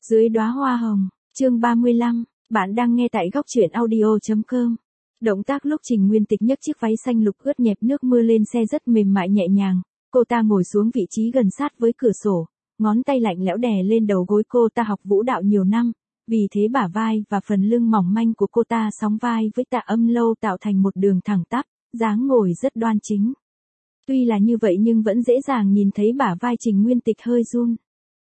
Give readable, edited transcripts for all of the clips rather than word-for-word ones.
Dưới đóa hoa hồng, chương 35, bạn đang nghe tại góc truyện audio.com. Động tác lúc Trình Nguyên Tịch nhấc chiếc váy xanh lục ướt nhẹp nước mưa lên xe rất mềm mại nhẹ nhàng, cô ta ngồi xuống vị trí gần sát với cửa sổ, ngón tay lạnh lẽo đè lên đầu gối. Cô ta học vũ đạo nhiều năm, vì thế bả vai và phần lưng mỏng manh của cô ta sóng vai với Tạ Âm Lâu tạo thành một đường thẳng tắp, dáng ngồi rất đoan chính. Tuy là như vậy nhưng vẫn dễ dàng nhìn thấy bả vai Trình Nguyên Tịch hơi run.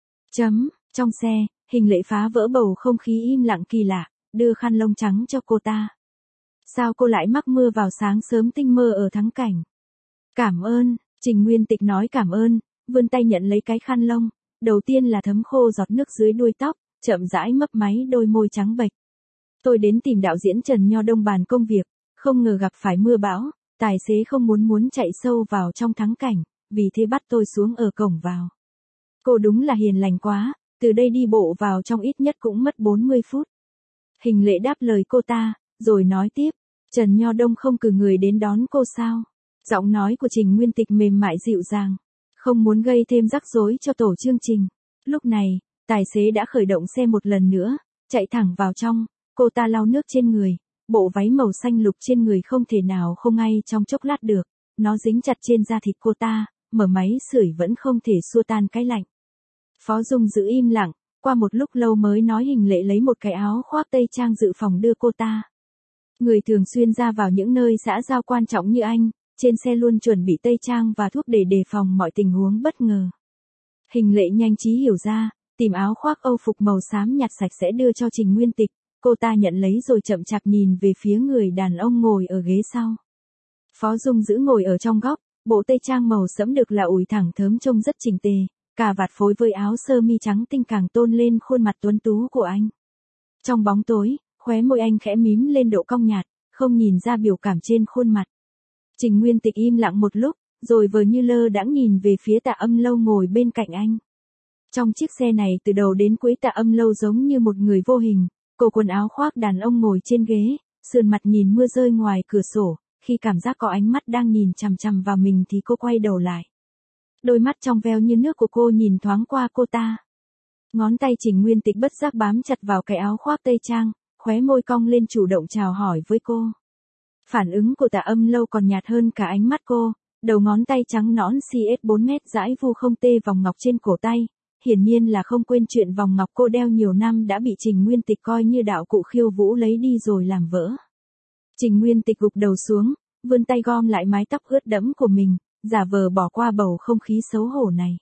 Trong xe, Hình Lệ phá vỡ bầu không khí im lặng kỳ lạ, đưa khăn lông trắng cho cô ta. Sao cô lại mắc mưa vào sáng sớm tinh mơ ở thắng cảnh? Cảm ơn, Trình Nguyên Tịch nói cảm ơn, vươn tay nhận lấy cái khăn lông, đầu tiên là thấm khô giọt nước dưới đuôi tóc, chậm rãi mấp máy đôi môi trắng bệch. Tôi đến tìm đạo diễn Trần Nho Đông bàn công việc, không ngờ gặp phải mưa bão, tài xế không muốn chạy sâu vào trong thắng cảnh, vì thế bắt tôi xuống ở cổng vào. Cô đúng là hiền lành quá, từ đây đi bộ vào trong ít nhất cũng mất 40 phút. Hình Lệ đáp lời cô ta, rồi nói tiếp, Trần Nho Đông không cử người đến đón cô sao? Giọng nói của Trình Nguyên Tịch mềm mại dịu dàng, không muốn gây thêm rắc rối cho tổ chương trình. Lúc này, tài xế đã khởi động xe một lần nữa, chạy thẳng vào trong, cô ta lau nước trên người, bộ váy màu xanh lục trên người không thể nào không ngay trong chốc lát được, nó dính chặt trên da thịt cô ta, mở máy sưởi vẫn không thể xua tan cái lạnh. Phó Dung giữ im lặng, qua một lúc lâu mới nói Hình Lệ lấy một cái áo khoác tây trang dự phòng đưa cô ta. Người thường xuyên ra vào những nơi xã giao quan trọng như anh, trên xe luôn chuẩn bị tây trang và thuốc để đề phòng mọi tình huống bất ngờ. Hình Lệ nhanh trí hiểu ra, tìm áo khoác Âu phục màu xám nhạt sạch sẽ đưa cho Trình Nguyên Tịch, cô ta nhận lấy rồi chậm chạp nhìn về phía người đàn ông ngồi ở ghế sau. Phó Dung giữ ngồi ở trong góc, bộ tây trang màu sẫm được là ủi thẳng thớm trông rất chỉnh tề, cà vạt phối với áo sơ mi trắng tinh càng tôn lên khuôn mặt tuấn tú của anh. Trong bóng tối, khóe môi anh khẽ mím lên độ cong nhạt, không nhìn ra biểu cảm trên khuôn mặt. Trình Nguyên Tịch im lặng một lúc, rồi vờ như lơ đãng nhìn về phía Tạ Âm Lâu ngồi bên cạnh anh. Trong chiếc xe này từ đầu đến cuối Tạ Âm Lâu giống như một người vô hình, cô quần áo khoác đàn ông ngồi trên ghế, sườn mặt nhìn mưa rơi ngoài cửa sổ, khi cảm giác có ánh mắt đang nhìn chằm chằm vào mình thì cô quay đầu lại. Đôi mắt trong veo như nước của cô nhìn thoáng qua cô ta. Ngón tay Trình Nguyên Tịch bất giác bám chặt vào cái áo khoác tây trang, khóe môi cong lên chủ động chào hỏi với cô. Phản ứng của Tạ Âm Lâu còn nhạt hơn cả ánh mắt cô, đầu ngón tay trắng nõn CS 4 mét dãi vu không tê vòng ngọc trên cổ tay, hiển nhiên là không quên chuyện vòng ngọc cô đeo nhiều năm đã bị Trình Nguyên Tịch coi như đạo cụ khiêu vũ lấy đi rồi làm vỡ. Trình Nguyên Tịch gục đầu xuống, vươn tay gom lại mái tóc ướt đẫm của mình, giả vờ bỏ qua bầu không khí xấu hổ này.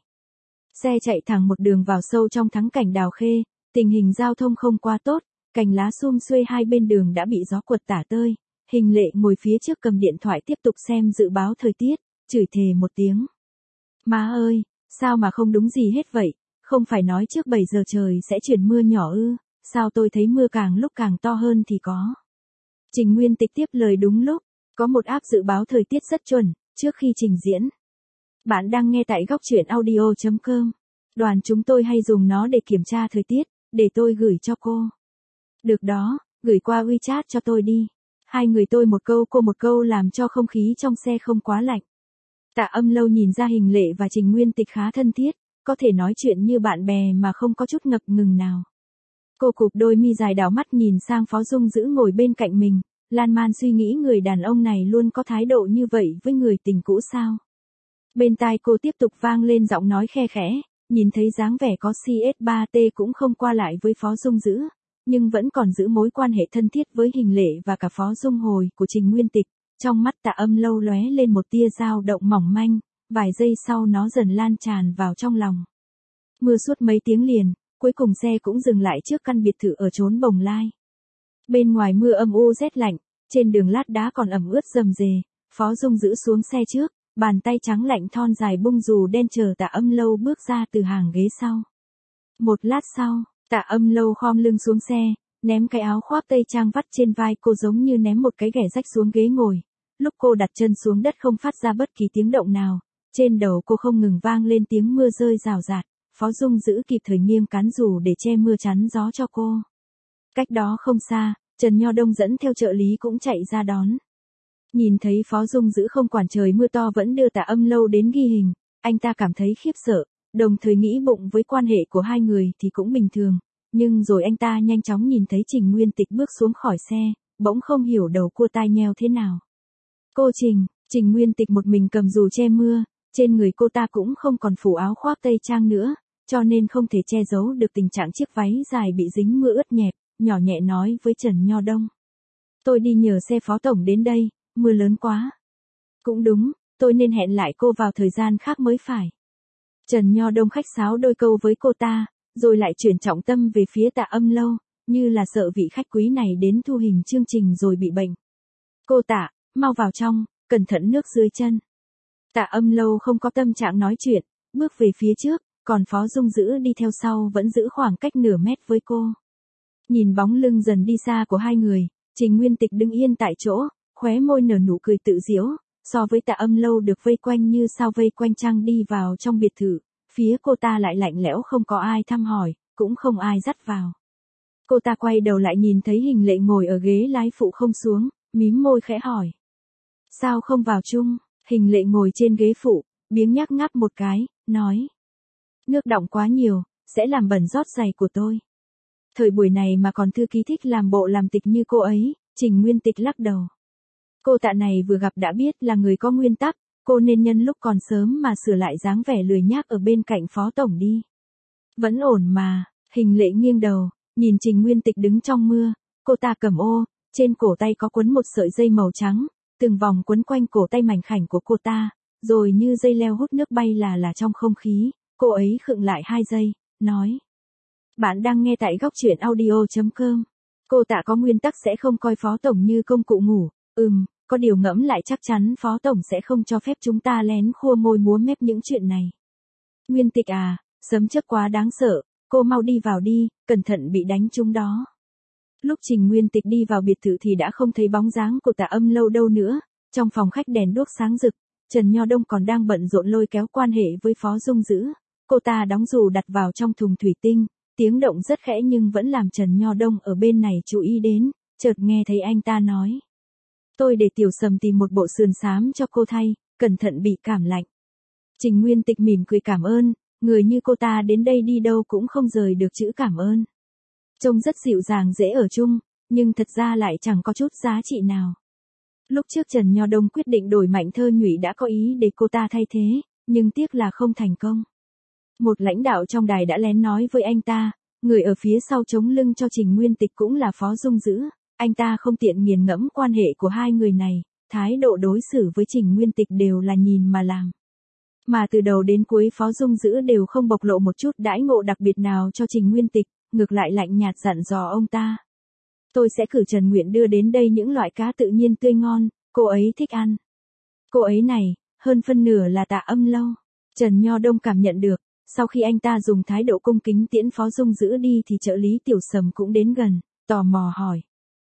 Xe chạy thẳng một đường vào sâu trong thắng cảnh Đào Khê, tình hình giao thông không quá tốt, cành lá sum xuê hai bên đường đã bị gió quật tả tơi. Hình Lệ ngồi phía trước cầm điện thoại tiếp tục xem dự báo thời tiết, chửi thề một tiếng. Má ơi, sao mà không đúng gì hết vậy, không phải nói trước 7 giờ trời sẽ chuyển mưa nhỏ ư, sao tôi thấy mưa càng lúc càng to hơn thì có. Trình Nguyên Tịch tiếp lời đúng lúc, có một app dự báo thời tiết rất chuẩn, trước khi trình diễn. Bạn đang nghe tại góc truyện audio.com. Đoàn chúng tôi hay dùng nó để kiểm tra thời tiết, để tôi gửi cho cô. Được đó, gửi qua WeChat cho tôi đi. Hai người tôi một câu cô một câu làm cho không khí trong xe không quá lạnh. Tạ Âm Lâu nhìn ra Hình Lệ và Trình Nguyên Tịch khá thân thiết, có thể nói chuyện như bạn bè mà không có chút ngập ngừng nào. Cô cụp đôi mi dài đảo mắt nhìn sang Phó Dung giữ ngồi bên cạnh mình, lan man suy nghĩ người đàn ông này luôn có thái độ như vậy với người tình cũ sao. Bên tai cô tiếp tục vang lên giọng nói khe khẽ, nhìn thấy dáng vẻ có CS3T cũng không qua lại với Phó Dung giữ, nhưng vẫn còn giữ mối quan hệ thân thiết với Hình Lệ và cả Phó Dung Hồi của Trình Nguyên Tịch. Trong mắt Tạ Âm Lâu lóe lên một tia dao động mỏng manh, vài giây sau nó dần lan tràn vào trong lòng. Mưa suốt mấy tiếng liền, cuối cùng xe cũng dừng lại trước căn biệt thự ở chốn Bồng Lai. Bên ngoài mưa âm u rét lạnh, trên đường lát đá còn ẩm ướt rầm rề, Phó Dung giữ xuống xe trước, bàn tay trắng lạnh thon dài bung dù đen chờ Tạ Âm Lâu bước ra từ hàng ghế sau. Một lát sau, Tạ Âm Lâu khom lưng xuống xe, ném cái áo khoác tây trang vắt trên vai cô giống như ném một cái ghẻ rách xuống ghế ngồi. Lúc cô đặt chân xuống đất không phát ra bất kỳ tiếng động nào, trên đầu cô không ngừng vang lên tiếng mưa rơi rào rạt, Phó Dung giữ kịp thời nghiêng cán dù để che mưa chắn gió cho cô. Cách đó không xa, Trần Nho Đông dẫn theo trợ lý cũng chạy ra đón. Nhìn thấy Phó Dung giữ không quản trời mưa to vẫn đưa Tạ Âm Lâu đến ghi hình, anh ta cảm thấy khiếp sợ, đồng thời nghĩ bụng với quan hệ của hai người thì cũng bình thường, Nhưng rồi anh ta nhanh chóng nhìn thấy Trình Nguyên Tịch bước xuống khỏi xe, bỗng không hiểu đầu cua tai nheo thế nào. Cô Trình Nguyên Tịch một mình cầm dù che mưa, trên người cô ta cũng không còn phủ áo khoác tây trang nữa, cho nên không thể che giấu được tình trạng chiếc váy dài bị dính mưa ướt nhẹp, nhỏ nhẹ nói với Trần Nho Đông. Tôi đi nhờ xe phó tổng đến đây, mưa lớn quá. Cũng đúng, tôi nên hẹn lại cô vào thời gian khác mới phải. Trần Nho Đông khách sáo đôi câu với cô ta, rồi lại chuyển trọng tâm về phía Tạ Âm Lâu, như là sợ vị khách quý này đến thu hình chương trình rồi bị bệnh. Cô Tạ, mau vào trong, cẩn thận nước dưới chân. Tạ Âm Lâu không có tâm trạng nói chuyện, bước về phía trước, còn Phó Dung Dữ đi theo sau vẫn giữ khoảng cách nửa mét với cô. Nhìn bóng lưng dần đi xa của hai người, Trình Nguyên Tịch đứng yên tại chỗ, khóe môi nở nụ cười tự giễu, so với Tạ Âm Lâu được vây quanh như sao vây quanh Trang đi vào trong biệt thự, phía cô ta lại lạnh lẽo không có ai thăm hỏi, cũng không ai dắt vào. Cô ta quay đầu lại nhìn thấy Hình Lệ ngồi ở ghế lái phụ không xuống, mím môi khẽ hỏi. Sao không vào chung? Hình Lệ ngồi trên ghế phụ, biếng nhác ngáp một cái, nói. Nước đọng quá nhiều, sẽ làm bẩn rót giày của tôi. Thời buổi này mà còn thư ký thích làm bộ làm tịch như cô ấy, Trình Nguyên Tịch lắc đầu. Cô Tạ này vừa gặp đã biết là người có nguyên tắc, cô nên nhân lúc còn sớm mà sửa lại dáng vẻ lười nhác ở bên cạnh Phó Tổng đi. Vẫn ổn mà, Hình Lệ nghiêng đầu, nhìn Trình Nguyên Tịch đứng trong mưa, cô ta cầm ô, trên cổ tay có quấn một sợi dây màu trắng, từng vòng quấn quanh cổ tay mảnh khảnh của cô ta, rồi như dây leo hút nước bay là trong không khí, cô ấy khựng lại 2 giây, nói. Bạn đang nghe tại góc truyện audio.com. Cô Tạ có nguyên tắc sẽ không coi Phó Tổng như công cụ ngủ, có điều ngẫm lại chắc chắn Phó Tổng sẽ không cho phép chúng ta lén khua môi múa mép những chuyện này. Nguyên Tịch à, sấm chớp quá đáng sợ, cô mau đi vào đi, cẩn thận bị đánh trúng đó. Lúc Trình Nguyên Tịch đi vào biệt thự thì đã không thấy bóng dáng của Tạ Âm Lâu đâu nữa, trong phòng khách đèn đuốc sáng rực, Trần Nho Đông còn đang bận rộn lôi kéo quan hệ với Phó Dung Dữ, cô ta đóng dù đặt vào trong thùng thủy tinh, tiếng động rất khẽ nhưng vẫn làm Trần Nho Đông ở bên này chú ý đến, chợt nghe thấy anh ta nói. Tôi để Tiểu Sầm tìm một bộ sườn xám cho cô thay, cẩn thận bị cảm lạnh. Trình Nguyên Tịch mỉm cười cảm ơn, người như cô ta đến đây đi đâu cũng không rời được chữ cảm ơn. Trông rất dịu dàng dễ ở chung, nhưng thật ra lại chẳng có chút giá trị nào. Lúc trước Trần Nho Đông quyết định đổi Mạnh Thơ Nhụy đã có ý để cô ta thay thế, nhưng tiếc là không thành công. Một lãnh đạo trong đài đã lén nói với anh ta, người ở phía sau chống lưng cho Trình Nguyên Tịch cũng là Phó Dung Dữ, anh ta không tiện nghiền ngẫm quan hệ của hai người này, thái độ đối xử với Trình Nguyên Tịch đều là nhìn mà làm. Mà từ đầu đến cuối Phó Dung Dữ đều không bộc lộ một chút đãi ngộ đặc biệt nào cho Trình Nguyên Tịch, ngược lại lạnh nhạt dặn dò ông ta. Tôi sẽ cử Trần Nguyện đưa đến đây những loại cá tự nhiên tươi ngon, cô ấy thích ăn. Cô ấy này, hơn phân nửa là Tạ Âm Lâu. Trần Nho Đông cảm nhận được, sau khi anh ta dùng thái độ cung kính tiễn Phó Dung Dữ đi thì trợ lý Tiểu Sầm cũng đến gần, tò mò hỏi.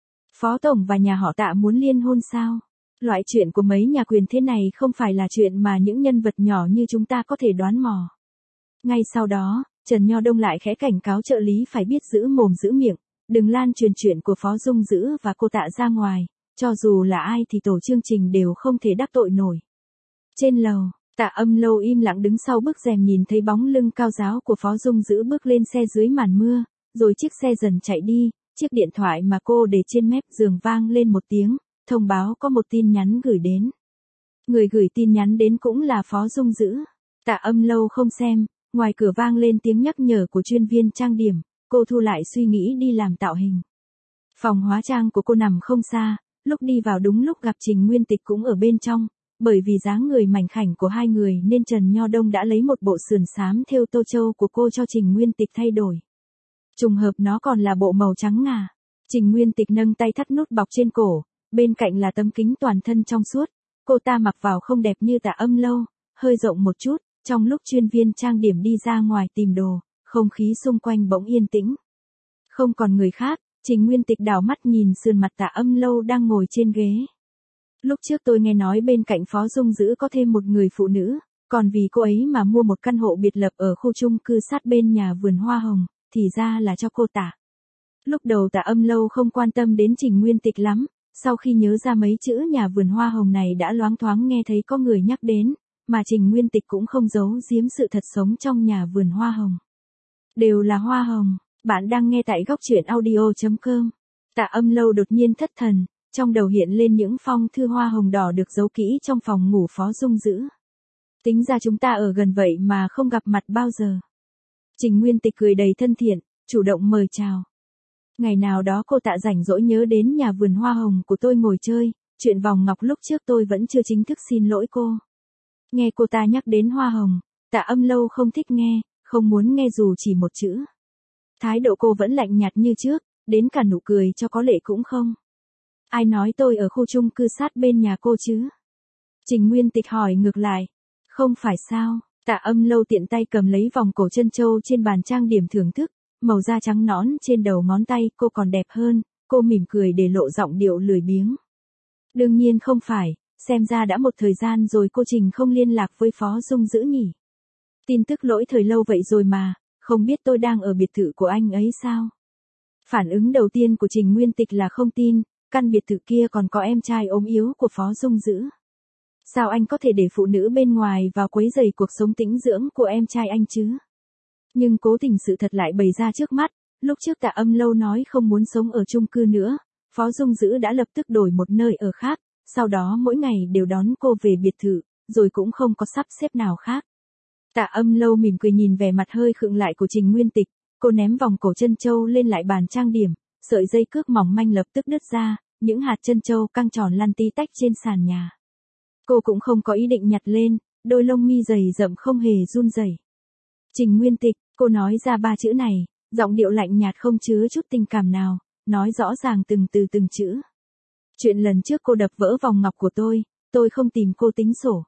Phó Tổng và nhà họ Tạ muốn liên hôn sao? Loại chuyện của mấy nhà quyền thế này không phải là chuyện mà những nhân vật nhỏ như chúng ta có thể đoán mò. Ngay sau đó, Trần Nho Đông lại khẽ cảnh cáo trợ lý phải biết giữ mồm giữ miệng, đừng lan truyền chuyện của Phó Dung Dữ và cô Tạ ra ngoài, cho dù là ai thì tổ chương trình đều không thể đắc tội nổi. Trên lầu, Tạ Âm Lâu im lặng đứng sau bức rèm nhìn thấy bóng lưng cao ráo của Phó Dung Dữ bước lên xe dưới màn mưa, rồi chiếc xe dần chạy đi, chiếc điện thoại mà cô để trên mép giường vang lên một tiếng, thông báo có một tin nhắn gửi đến. Người gửi tin nhắn đến cũng là Phó Dung Dữ. Tạ Âm Lâu không xem, ngoài cửa vang lên tiếng nhắc nhở của chuyên viên trang điểm, cô thu lại suy nghĩ đi làm tạo hình. Phòng hóa trang của cô nằm không xa, lúc đi vào đúng lúc gặp Trình Nguyên Tịch cũng ở bên trong, bởi vì dáng người mảnh khảnh của hai người nên Trần Nho Đông đã lấy một bộ sườn xám thêu tô châu của cô cho Trình Nguyên Tịch thay đổi. Trùng hợp nó còn là bộ màu trắng ngà. Trình Nguyên Tịch nâng tay thắt nút bọc trên cổ, bên cạnh là tấm kính toàn thân trong suốt, cô ta mặc vào không đẹp như Tạ Âm Lâu, hơi rộng một chút, trong lúc chuyên viên trang điểm đi ra ngoài tìm đồ, không khí xung quanh bỗng yên tĩnh. Không còn người khác, Trình Nguyên Tịch đảo mắt nhìn sườn mặt Tạ Âm Lâu đang ngồi trên ghế. Lúc trước tôi nghe nói bên cạnh Phó Dung Dữ có thêm một người phụ nữ, còn vì cô ấy mà mua một căn hộ biệt lập ở khu chung cư sát bên nhà vườn hoa hồng, thì ra là cho cô Tạ. Lúc đầu Tạ Âm Lâu không quan tâm đến Trình Nguyên Tịch lắm, sau khi nhớ ra mấy chữ nhà vườn hoa hồng này đã loáng thoáng nghe thấy có người nhắc đến, mà Trình Nguyên Tịch cũng không giấu giếm sự thật sống trong nhà vườn hoa hồng. Đều là hoa hồng, Bạn đang nghe tại góc truyện audio.com. Tạ Âm Lâu đột nhiên thất thần, trong đầu hiện lên những phong thư hoa hồng đỏ được giấu kỹ trong phòng ngủ Phó Dung Dữ. Tính ra chúng ta ở gần vậy mà không gặp mặt bao giờ. Trình Nguyên Tịch cười đầy thân thiện, chủ động mời chào. Ngày nào đó cô Tạ rảnh rỗi nhớ đến nhà vườn hoa hồng của tôi ngồi chơi, chuyện vòng ngọc lúc trước tôi vẫn chưa chính thức xin lỗi cô. Nghe cô ta nhắc đến hoa hồng, Tạ Âm Lâu không thích nghe, không muốn nghe dù chỉ một chữ. Thái độ cô vẫn lạnh nhạt như trước, đến cả nụ cười cho có lệ cũng không. Ai nói tôi ở khu chung cư sát bên nhà cô chứ? Trình Nguyên Tịch hỏi ngược lại. Không phải sao? Tạ Âm Lâu tiện tay cầm lấy vòng cổ trân châu trên bàn trang điểm thưởng thức, màu da trắng nõn trên đầu ngón tay cô còn đẹp hơn, cô mỉm cười để lộ giọng điệu lười biếng. Đương nhiên không phải, xem ra đã một thời gian rồi cô Trình không liên lạc với Phó Dung Dữ nhỉ. Tin tức lỗi thời lâu vậy rồi mà, không biết tôi đang ở biệt thự của anh ấy sao? Phản ứng đầu tiên của Trình Nguyên Tịch là không tin, căn biệt thự kia còn có em trai ốm yếu của Phó Dung Dữ. Sao anh có thể để phụ nữ bên ngoài vào quấy rầy cuộc sống tĩnh dưỡng của em trai anh chứ? Nhưng cố tình sự thật lại bày ra trước mắt, lúc trước Tạ Âm Lâu nói không muốn sống ở chung cư nữa, Phó Dung Dữ đã lập tức đổi một nơi ở khác, sau đó mỗi ngày đều đón cô về biệt thự, rồi cũng không có sắp xếp nào khác. Tạ Âm Lâu mỉm cười nhìn vẻ mặt hơi khựng lại của Trình Nguyên Tịch, cô ném vòng cổ trân châu lên lại bàn trang điểm, sợi dây cước mỏng manh lập tức đứt ra, những hạt trân châu căng tròn lăn tí tách trên sàn nhà. Cô cũng không có ý định nhặt lên, đôi lông mi dày rậm không hề run rẩy. Trình Nguyên Tịch, cô nói ra ba chữ này, giọng điệu lạnh nhạt không chứa chút tình cảm nào, nói rõ ràng từng từ từng chữ. Chuyện lần trước cô đập vỡ vòng ngọc của tôi không tìm cô tính sổ.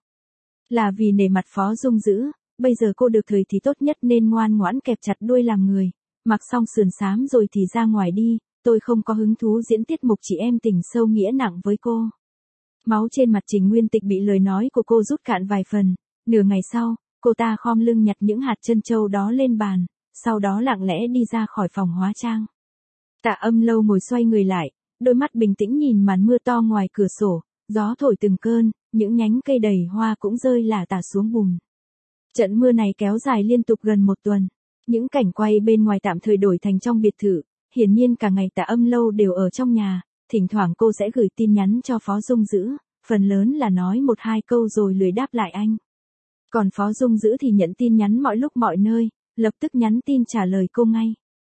Là vì nể mặt Phó Dung Dữ, bây giờ cô được thời thì tốt nhất nên ngoan ngoãn kẹp chặt đuôi làm người, mặc xong sườn xám rồi thì ra ngoài đi, tôi không có hứng thú diễn tiết mục chị em tình sâu nghĩa nặng với cô. Máu trên mặt Trình Nguyên Tịch bị lời nói của cô rút cạn vài phần, nửa ngày sau, cô ta khom lưng nhặt những hạt trân châu đó lên bàn, sau đó lặng lẽ đi ra khỏi phòng hóa trang. Tạ Âm Lâu ngồi xoay người lại, đôi mắt bình tĩnh nhìn màn mưa to ngoài cửa sổ, gió thổi từng cơn, những nhánh cây đầy hoa cũng rơi lả tả xuống bùn. Trận mưa này kéo dài liên tục gần một tuần, những cảnh quay bên ngoài tạm thời đổi thành trong biệt thự, hiển nhiên cả ngày Tạ Âm Lâu đều ở trong nhà, thỉnh thoảng cô sẽ gửi tin nhắn cho Phó Dung Dữ, phần lớn là nói một hai câu rồi lười đáp lại anh. Còn Phó Dung Dữ thì nhận tin nhắn mọi lúc mọi nơi, lập tức nhắn tin trả lời cô ngay.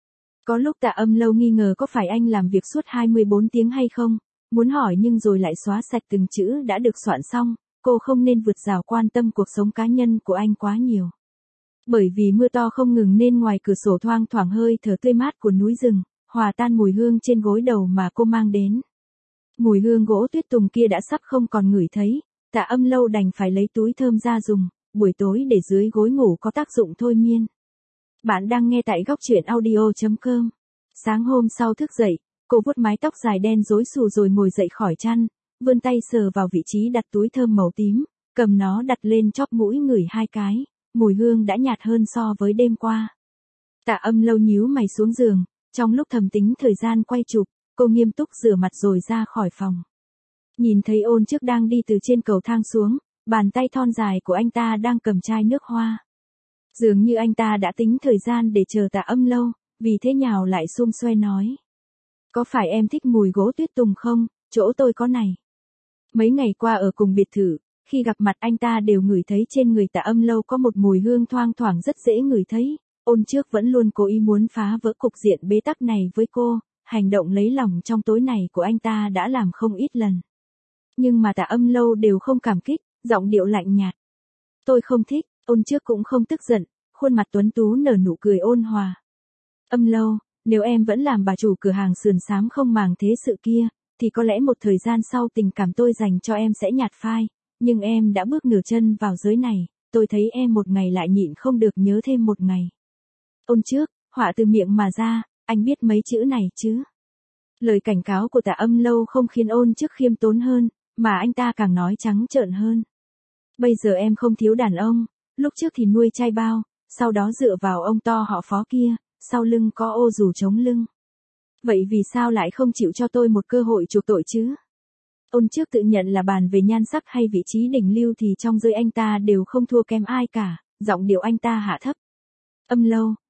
Có lúc Tạ Âm Lâu nghi ngờ có phải anh làm việc suốt 24 tiếng hay không, muốn hỏi nhưng rồi lại xóa sạch từng chữ đã được soạn xong, cô không nên vượt rào quan tâm cuộc sống cá nhân của anh quá nhiều. Bởi vì mưa to không ngừng nên ngoài cửa sổ thoang thoảng hơi thở tươi mát của núi rừng, hòa tan mùi hương trên gối đầu mà cô mang đến. Mùi hương gỗ tuyết tùng kia đã sắp không còn ngửi thấy, Tạ Âm Lâu đành phải lấy túi thơm ra dùng, buổi tối để dưới gối ngủ có tác dụng thôi miên. Bạn đang nghe tại góc truyện audio.com. Sáng hôm sau thức dậy, cô vuốt mái tóc dài đen rối xù rồi ngồi dậy khỏi chăn, vươn tay sờ vào vị trí đặt túi thơm màu tím, cầm nó đặt lên chóp mũi ngửi hai cái, mùi hương đã nhạt hơn so với đêm qua. Tạ Âm Lâu nhíu mày xuống giường, trong lúc thầm tính thời gian quay chụp, cô nghiêm túc rửa mặt rồi ra khỏi phòng. Nhìn thấy Ôn Trước đang đi từ trên cầu thang xuống, bàn tay thon dài của anh ta đang cầm chai nước hoa. Dường như anh ta đã tính thời gian để chờ Tạ Âm Lâu, vì thế nhào lại xum xoe nói. Có phải em thích mùi gỗ tuyết tùng không, chỗ tôi có này. Mấy ngày qua ở cùng biệt thự, khi gặp mặt anh ta đều ngửi thấy trên người Tạ Âm Lâu có một mùi hương thoang thoảng rất dễ ngửi thấy. Ôn Trước vẫn luôn cố ý muốn phá vỡ cục diện bế tắc này với cô, hành động lấy lòng trong tối này của anh ta đã làm không ít lần. Nhưng mà Tạ Âm Lâu đều không cảm kích, giọng điệu lạnh nhạt. Tôi không thích, Ôn Trước cũng không tức giận, khuôn mặt tuấn tú nở nụ cười ôn hòa. Âm Lâu, nếu em vẫn làm bà chủ cửa hàng sườn xám không màng thế sự kia, thì có lẽ một thời gian sau tình cảm tôi dành cho em sẽ nhạt phai, nhưng em đã bước nửa chân vào giới này, tôi thấy em một ngày lại nhịn không được nhớ thêm một ngày. Ôn Trước, họa từ miệng mà ra, anh biết mấy chữ này chứ? Lời cảnh cáo của Tạ Âm Lâu không khiến Ôn Trước khiêm tốn hơn, mà anh ta càng nói trắng trợn hơn. Bây giờ em không thiếu đàn ông, lúc trước thì nuôi trai bao, sau đó dựa vào ông to họ Phó kia, sau lưng có ô dù chống lưng. Vậy vì sao lại không chịu cho tôi một cơ hội chuộc tội chứ? Ôn Trước tự nhận là bàn về nhan sắc hay vị trí đỉnh lưu thì trong giới anh ta đều không thua kém ai cả, giọng điệu anh ta hạ thấp. Âm Lâu,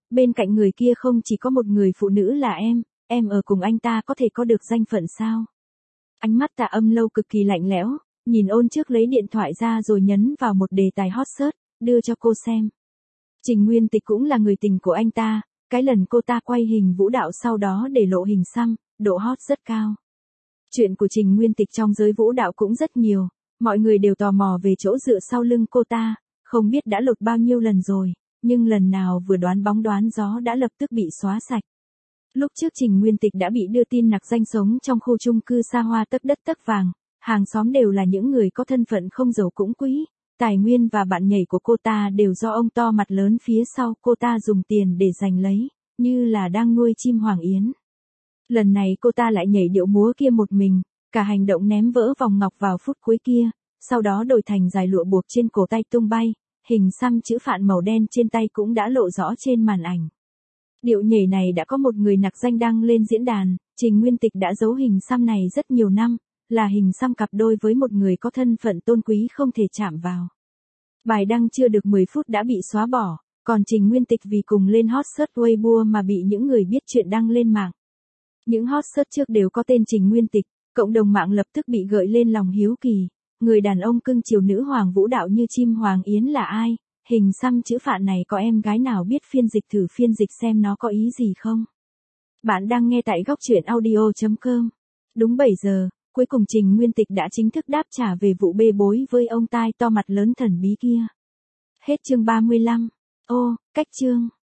bên cạnh người kia không chỉ có một người phụ nữ là em ở cùng anh ta có thể có được danh phận sao? Ánh mắt Tạ Âm Lâu cực kỳ lạnh lẽo, nhìn Ôn Trước lấy điện thoại ra rồi nhấn vào một đề tài hot search, đưa cho cô xem. Trình Nguyên Tịch cũng là người tình của anh ta, cái lần cô ta quay hình vũ đạo sau đó để lộ hình xăm, độ hot rất cao. Chuyện của Trình Nguyên Tịch trong giới vũ đạo cũng rất nhiều, mọi người đều tò mò về chỗ dựa sau lưng cô ta, không biết đã lột bao nhiêu lần rồi, nhưng lần nào vừa đoán bóng đoán gió đã lập tức bị xóa sạch. Lúc trước Trình Nguyên Tịch đã bị đưa tin nặc danh sống trong khu chung cư xa hoa tấc đất tấc vàng, hàng xóm đều là những người có thân phận không giàu cũng quý, tài nguyên và bạn nhảy của cô ta đều do ông to mặt lớn phía sau cô ta dùng tiền để giành lấy, như là đang nuôi chim hoàng yến. Lần này cô ta lại nhảy điệu múa kia một mình, cả hành động ném vỡ vòng ngọc vào phút cuối kia, sau đó đổi thành dài lụa buộc trên cổ tay tung bay, hình xăm chữ phạn màu đen trên tay cũng đã lộ rõ trên màn ảnh. Điệu nhảy này đã có một người nặc danh đăng lên diễn đàn, Trình Nguyên Tịch đã giấu hình xăm này rất nhiều năm, là hình xăm cặp đôi với một người có thân phận tôn quý không thể chạm vào. Bài đăng chưa được 10 phút đã bị xóa bỏ, còn Trình Nguyên Tịch vì cùng lên hot search Weibo mà bị những người biết chuyện đăng lên mạng. Những hot search trước đều có tên Trình Nguyên Tịch, cộng đồng mạng lập tức bị gợi lên lòng hiếu kỳ, người đàn ông cưng chiều nữ hoàng vũ đạo như chim hoàng yến là ai? Hình xăm chữ phạn này có em gái nào biết phiên dịch thử phiên dịch xem nó có ý gì không? Bạn đang nghe tại góc truyện audio.com. Đúng 7 giờ, cuối cùng Trình Nguyên Tịch đã chính thức đáp trả về vụ bê bối với ông tai to mặt lớn thần bí kia. Hết chương 35. Ô, cách chương.